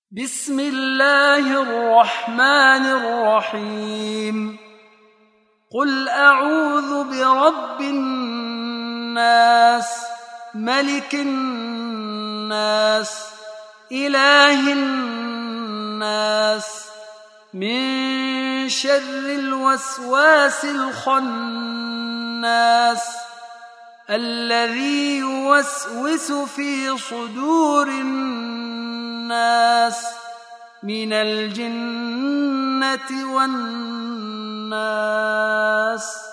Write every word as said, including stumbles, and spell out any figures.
بسم الله الرحمن الرحيم قل أعوذ برب الناس ملك الناس إله الناس من شر الوسواس الخناس الذي يوسوس في صدور الناس من الجنة والناس.